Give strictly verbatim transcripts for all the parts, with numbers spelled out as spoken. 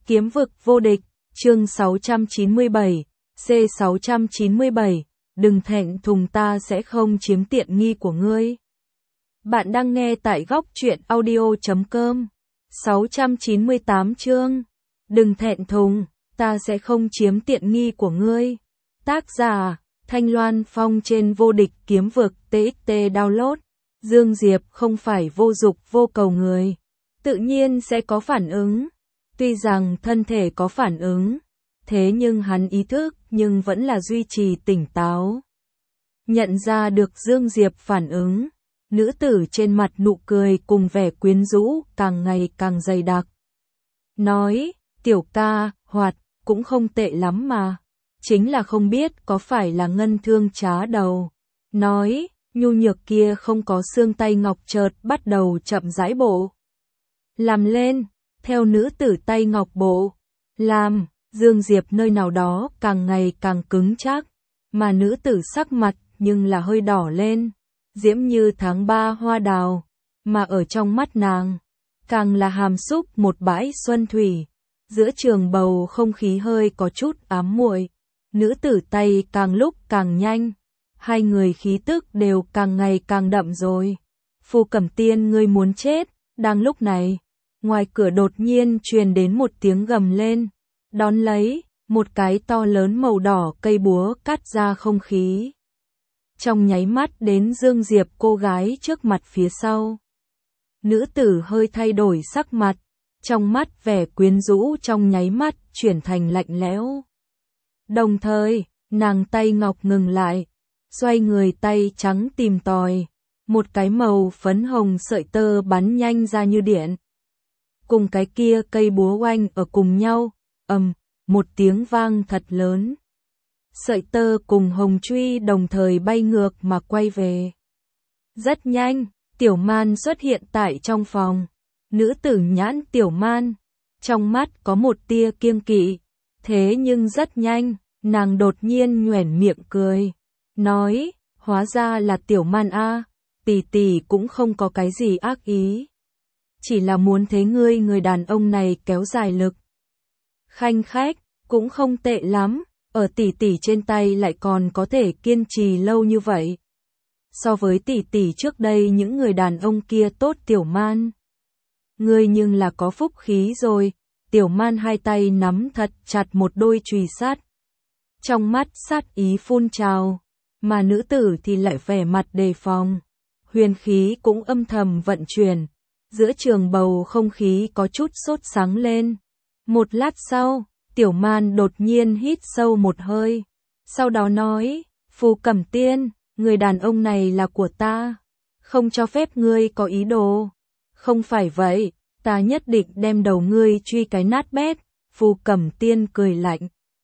Kiếm vực vô địch, chương sáu trăm chín mươi bảy, C sáu trăm chín mươi bảy, đừng thẹn thùng, ta sẽ không chiếm tiện nghi của ngươi. Bạn đang nghe tại góc truyện audio chấm com. sáu trăm chín mươi tám chương, đừng thẹn thùng, ta sẽ không chiếm tiện nghi của ngươi. Tác giả, Thanh Loan Phong, trên vô địch kiếm vực tê ích tê download. Dương Diệp không phải vô dục vô cầu người, tự nhiên sẽ có phản ứng. Tuy rằng thân thể có phản ứng, thế nhưng hắn ý thức nhưng vẫn là duy trì tỉnh táo. Nhận ra được Dương Diệp phản ứng, nữ tử trên mặt nụ cười cùng vẻ quyến rũ càng ngày càng dày đặc. Nói, tiểu ca, hoạt, cũng không tệ lắm mà. Chính là không biết có phải là ngân thương trá đầu. Nói, nhu nhược kia không có xương tay ngọc chợt bắt đầu chậm rãi bộ. Làm lên, theo nữ tử tay ngọc bộ. Làm, Dương Diệp nơi nào đó càng ngày càng cứng chắc. Mà nữ tử sắc mặt nhưng là hơi đỏ lên. Diễm như tháng ba hoa đào. Mà ở trong mắt nàng, càng là hàm xúc một bãi xuân thủy. Giữa trường bầu không khí hơi có chút ám muội. Nữ tử tay càng lúc càng nhanh. Hai người khí tức đều càng ngày càng đậm rồi. Phù Cẩm Tiên, ngươi muốn chết. Đang lúc này, ngoài cửa đột nhiên truyền đến một tiếng gầm lên. Đón lấy, một cái to lớn màu đỏ cây búa cắt ra không khí. Trong nháy mắt đến Dương Diệp cô gái trước mặt phía sau. Nữ tử hơi thay đổi sắc mặt. Trong mắt vẻ quyến rũ trong nháy mắt chuyển thành lạnh lẽo. Đồng thời, nàng tay ngọc ngừng lại. Xoay người tay trắng tìm tòi. Một cái màu phấn hồng sợi tơ bắn nhanh ra như điện. Cùng cái kia cây búa oanh ở cùng nhau. Ầm, một tiếng vang thật lớn. Sợi tơ cùng hồng truy đồng thời bay ngược mà quay về. Rất nhanh, Tiểu Man xuất hiện tại trong phòng. Nữ tử nhãn Tiểu Man. Trong mắt có một tia kiêng kỵ. Thế nhưng rất nhanh, nàng đột nhiên nhoẻn miệng cười. Nói, hóa ra là Tiểu Man a, tỷ tỷ cũng không có cái gì ác ý. Chỉ là muốn thấy ngươi người đàn ông này kéo dài lực. Khanh khách, cũng không tệ lắm, ở tỷ tỷ trên tay lại còn có thể kiên trì lâu như vậy. So với tỷ tỷ trước đây những người đàn ông kia tốt Tiểu Man. Ngươi nhưng là có phúc khí rồi. Tiểu Man hai tay nắm thật chặt một đôi chùy sắt. Trong mắt sát ý phun trào. Mà nữ tử thì lại vẻ mặt đề phòng. Huyền khí cũng âm thầm vận chuyển. Giữa trường bầu không khí có chút sốt sắng lên. Một lát sau, Tiểu Man đột nhiên hít sâu một hơi. Sau đó nói, Phù Cẩm Tiên, người đàn ông này là của ta. Không cho phép ngươi có ý đồ. Không phải vậy, ta nhất định đem đầu ngươi truy cái nát bét. Phù Cẩm Tiên cười lạnh.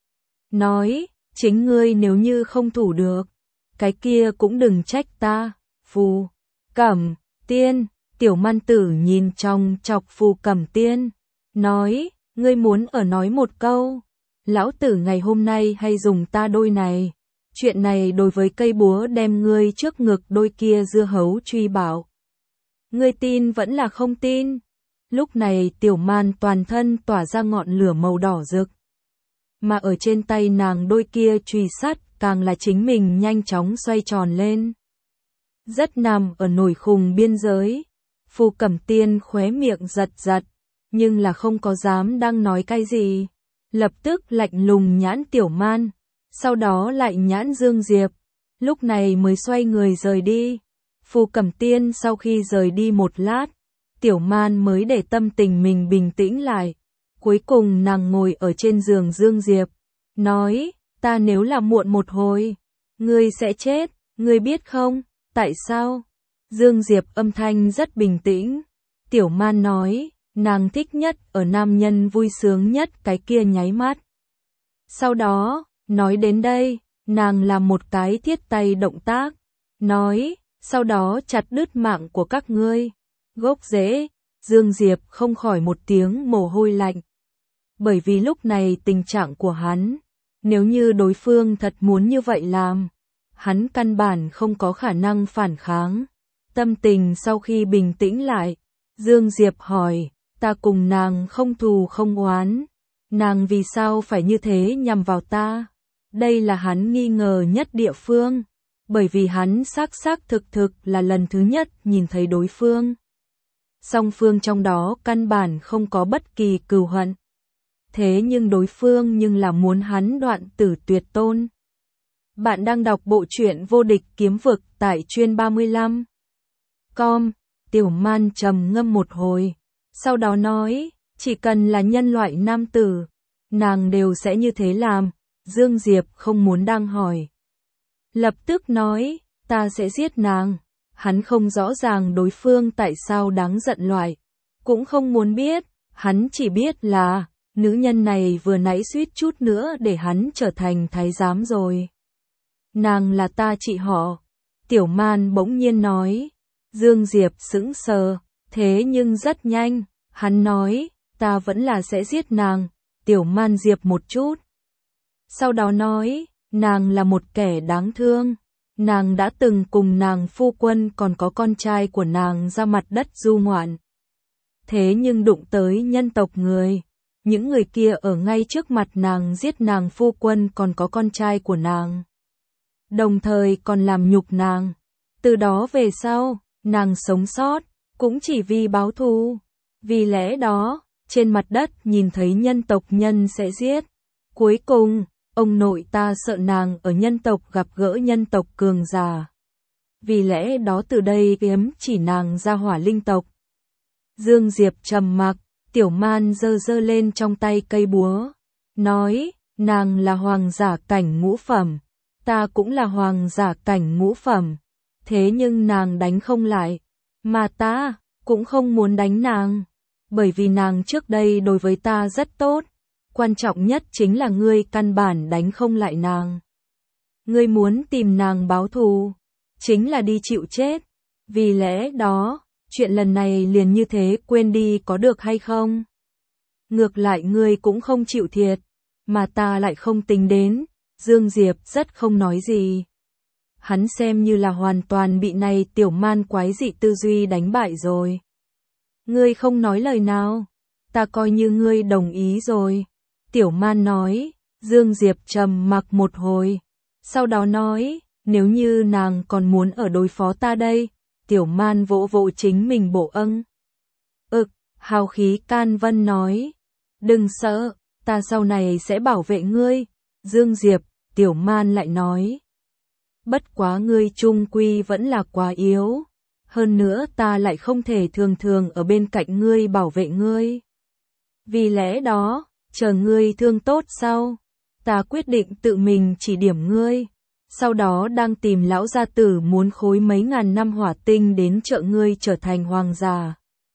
Nói, chính ngươi nếu như không thủ được. Cái kia cũng đừng trách ta. Phù Cẩm Tiên, Tiểu Man tử nhìn trong chọc Phù Cẩm Tiên. Nói, ngươi muốn ở nói một câu. Lão tử ngày hôm nay hay dùng ta đôi này. Chuyện này đối với cây búa đem ngươi trước ngực đôi kia dưa hấu truy bảo. Ngươi tin vẫn là không tin. Lúc này Tiểu Man toàn thân tỏa ra ngọn lửa màu đỏ rực. Mà ở trên tay nàng đôi kia chùy sắt càng là chính mình nhanh chóng xoay tròn lên. Rất nằm ở nổi khùng biên giới. Phù Cẩm Tiên khóe miệng giật giật, nhưng là không có dám đang nói cái gì. Lập tức lạnh lùng nhãn Tiểu Man, sau đó lại nhãn Dương Diệp. Lúc này mới xoay người rời đi. Phù Cẩm Tiên sau khi rời đi một lát, Tiểu Man mới để tâm tình mình bình tĩnh lại. Cuối cùng nàng ngồi ở trên giường Dương Diệp. Nói, ta nếu là muộn một hồi, ngươi sẽ chết, ngươi biết không, tại sao? Dương Diệp âm thanh rất bình tĩnh. Tiểu Man nói, nàng thích nhất ở nam nhân vui sướng nhất cái kia nháy mắt. Sau đó, nói đến đây, nàng làm một cái thiết tay động tác. Nói, sau đó chặt đứt mạng của các ngươi. Gốc rễ, Dương Diệp không khỏi một tiếng mồ hôi lạnh. Bởi vì lúc này tình trạng của hắn, nếu như đối phương thật muốn như vậy làm, hắn căn bản không có khả năng phản kháng. Tâm tình sau khi bình tĩnh lại, Dương Diệp hỏi, ta cùng nàng không thù không oán, Nàng vì sao phải như thế nhằm vào ta? Đây là hắn nghi ngờ nhất địa phương, bởi vì hắn xác xác thực thực là lần thứ nhất nhìn thấy đối phương. Song phương trong đó căn bản không có bất kỳ cừu hận. Thế nhưng đối phương nhưng là muốn hắn đoạn tử tuyệt tôn. Bạn đang đọc bộ truyện Vô Địch Kiếm Vực tại chuyên ba mươi lăm chấm com. Tiểu Man trầm ngâm một hồi, sau đó nói, chỉ cần là nhân loại nam tử, nàng đều sẽ như thế làm. Dương Diệp không muốn đang hỏi, lập tức nói, ta sẽ giết nàng. Hắn không rõ ràng đối phương tại sao đáng giận loại, cũng không muốn biết, hắn chỉ biết là, nữ nhân này vừa nãy suýt chút nữa để hắn trở thành thái giám rồi. Nàng là ta chị họ. Tiểu Man bỗng nhiên nói. Dương Diệp sững sờ, thế nhưng rất nhanh, hắn nói, ta vẫn là sẽ giết nàng. Tiểu Man Diệp một chút. Sau đó nói, nàng là một kẻ đáng thương. Nàng đã từng cùng nàng phu quân còn có con trai của nàng ra mặt đất du ngoạn. Thế nhưng đụng tới nhân tộc người. Những người kia ở ngay trước mặt nàng giết nàng phu quân còn có con trai của nàng. Đồng thời còn làm nhục nàng. Từ đó về sau, nàng sống sót, cũng chỉ vì báo thù. Vì lẽ đó, trên mặt đất nhìn thấy nhân tộc nhân sẽ giết. Cuối cùng, ông nội ta sợ nàng ở nhân tộc gặp gỡ nhân tộc cường giả. Vì lẽ đó từ đây kiếm chỉ nàng ra Hỏa Linh tộc. Dương Diệp trầm mặc, Tiểu Man giơ giơ lên trong tay cây búa. Nói, nàng là hoàng giả cảnh ngũ phẩm. Ta cũng là hoàng giả cảnh ngũ phẩm. Thế nhưng nàng đánh không lại. Mà ta, cũng không muốn đánh nàng. Bởi vì nàng trước đây đối với ta rất tốt. Quan trọng nhất chính là ngươi căn bản đánh không lại nàng. Ngươi muốn tìm nàng báo thù, chính là đi chịu chết. Vì lẽ đó, chuyện lần này liền như thế quên đi có được hay không? Ngược lại ngươi cũng không chịu thiệt, mà ta lại không tính đến. Dương Diệp rất không nói gì. Hắn xem như là hoàn toàn bị này Tiểu Man quái dị tư duy đánh bại rồi. Ngươi không nói lời nào, ta coi như ngươi đồng ý rồi. Tiểu Man nói. Dương Diệp trầm mặc một hồi, sau đó nói, nếu như nàng còn muốn ở đối phó ta đây. Tiểu Man vỗ vỗ chính mình bộ âng. Ực, hào khí can vân nói, đừng sợ, ta sau này sẽ bảo vệ ngươi. Dương Diệp, Tiểu Man lại nói, bất quá ngươi chung quy vẫn là quá yếu. Hơn nữa ta lại không thể thường thường ở bên cạnh ngươi bảo vệ ngươi. Vì lẽ đó, chờ ngươi thương tốt sau, ta quyết định tự mình chỉ điểm ngươi. Sau đó đang tìm lão gia tử muốn khối mấy ngàn năm hỏa tinh đến trợ ngươi trở thành hoàng giả.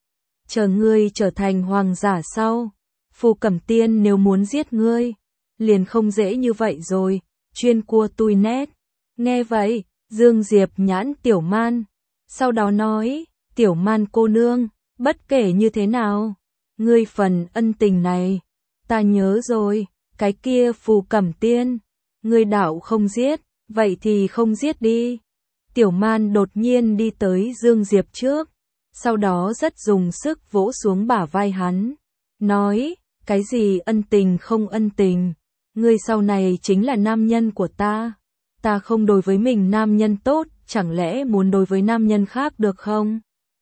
Chờ ngươi trở thành hoàng giả sau, Phù Cẩm Tiên nếu muốn giết ngươi, liền không dễ như vậy rồi. Chuyên cua tui nét. Nghe vậy, Dương Diệp nhãn Tiểu Man. Sau đó nói, Tiểu Man cô nương, bất kể như thế nào, ngươi phần ân tình này, ta nhớ rồi. Cái kia Phù Cẩm Tiên, ngươi đạo không giết, vậy thì không giết đi. Tiểu Man đột nhiên đi tới Dương Diệp trước, sau đó rất dùng sức vỗ xuống bả vai hắn, nói, cái gì ân tình không ân tình, ngươi sau này chính là nam nhân của ta. Ta không đối với mình nam nhân tốt, chẳng lẽ muốn đối với nam nhân khác được không?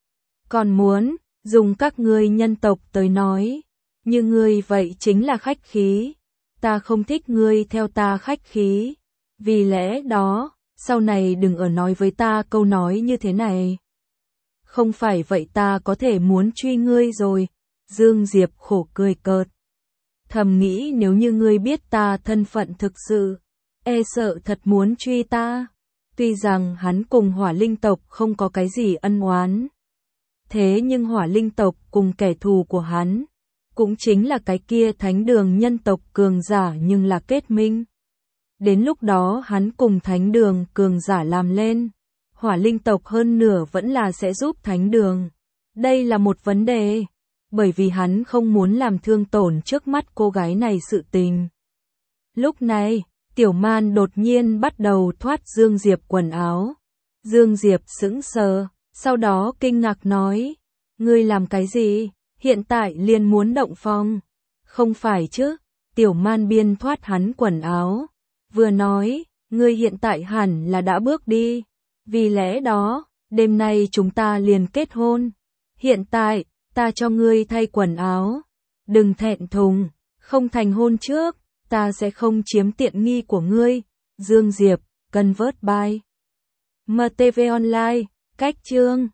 Còn muốn, dùng các ngươi nhân tộc tới nói, như ngươi vậy chính là khách khí. Ta không thích ngươi theo ta khách khí. Vì lẽ đó, sau này đừng ở nói với ta câu nói như thế này. Không phải vậy ta có thể muốn truy ngươi rồi. Dương Diệp khổ cười cợt. Thầm nghĩ nếu như ngươi biết ta thân phận thực sự, e sợ thật muốn truy ta. Tuy rằng hắn cùng Hỏa Linh tộc không có cái gì ân oán. Thế nhưng Hỏa Linh tộc cùng kẻ thù của hắn, cũng chính là cái kia thánh đường nhân tộc cường giả nhưng là kết minh. Đến lúc đó hắn cùng thánh đường cường giả làm lên, Hỏa Linh tộc hơn nửa vẫn là sẽ giúp thánh đường. Đây là một vấn đề, bởi vì hắn không muốn làm thương tổn trước mắt cô gái này sự tình. Lúc này, Tiểu Man đột nhiên bắt đầu thoát Dương Diệp quần áo. Dương Diệp sững sờ, sau đó kinh ngạc nói, ngươi làm cái gì, hiện tại liền muốn động phòng. Không phải chứ, Tiểu Man biên thoát hắn quần áo, vừa nói, ngươi hiện tại hẳn là đã bước đi, vì lẽ đó, đêm nay chúng ta liền kết hôn. Hiện tại, ta cho ngươi thay quần áo, đừng thẹn thùng, không thành hôn trước, ta sẽ không chiếm tiện nghi của ngươi. Dương Diệp, Convert by em tê vê Online, cách chương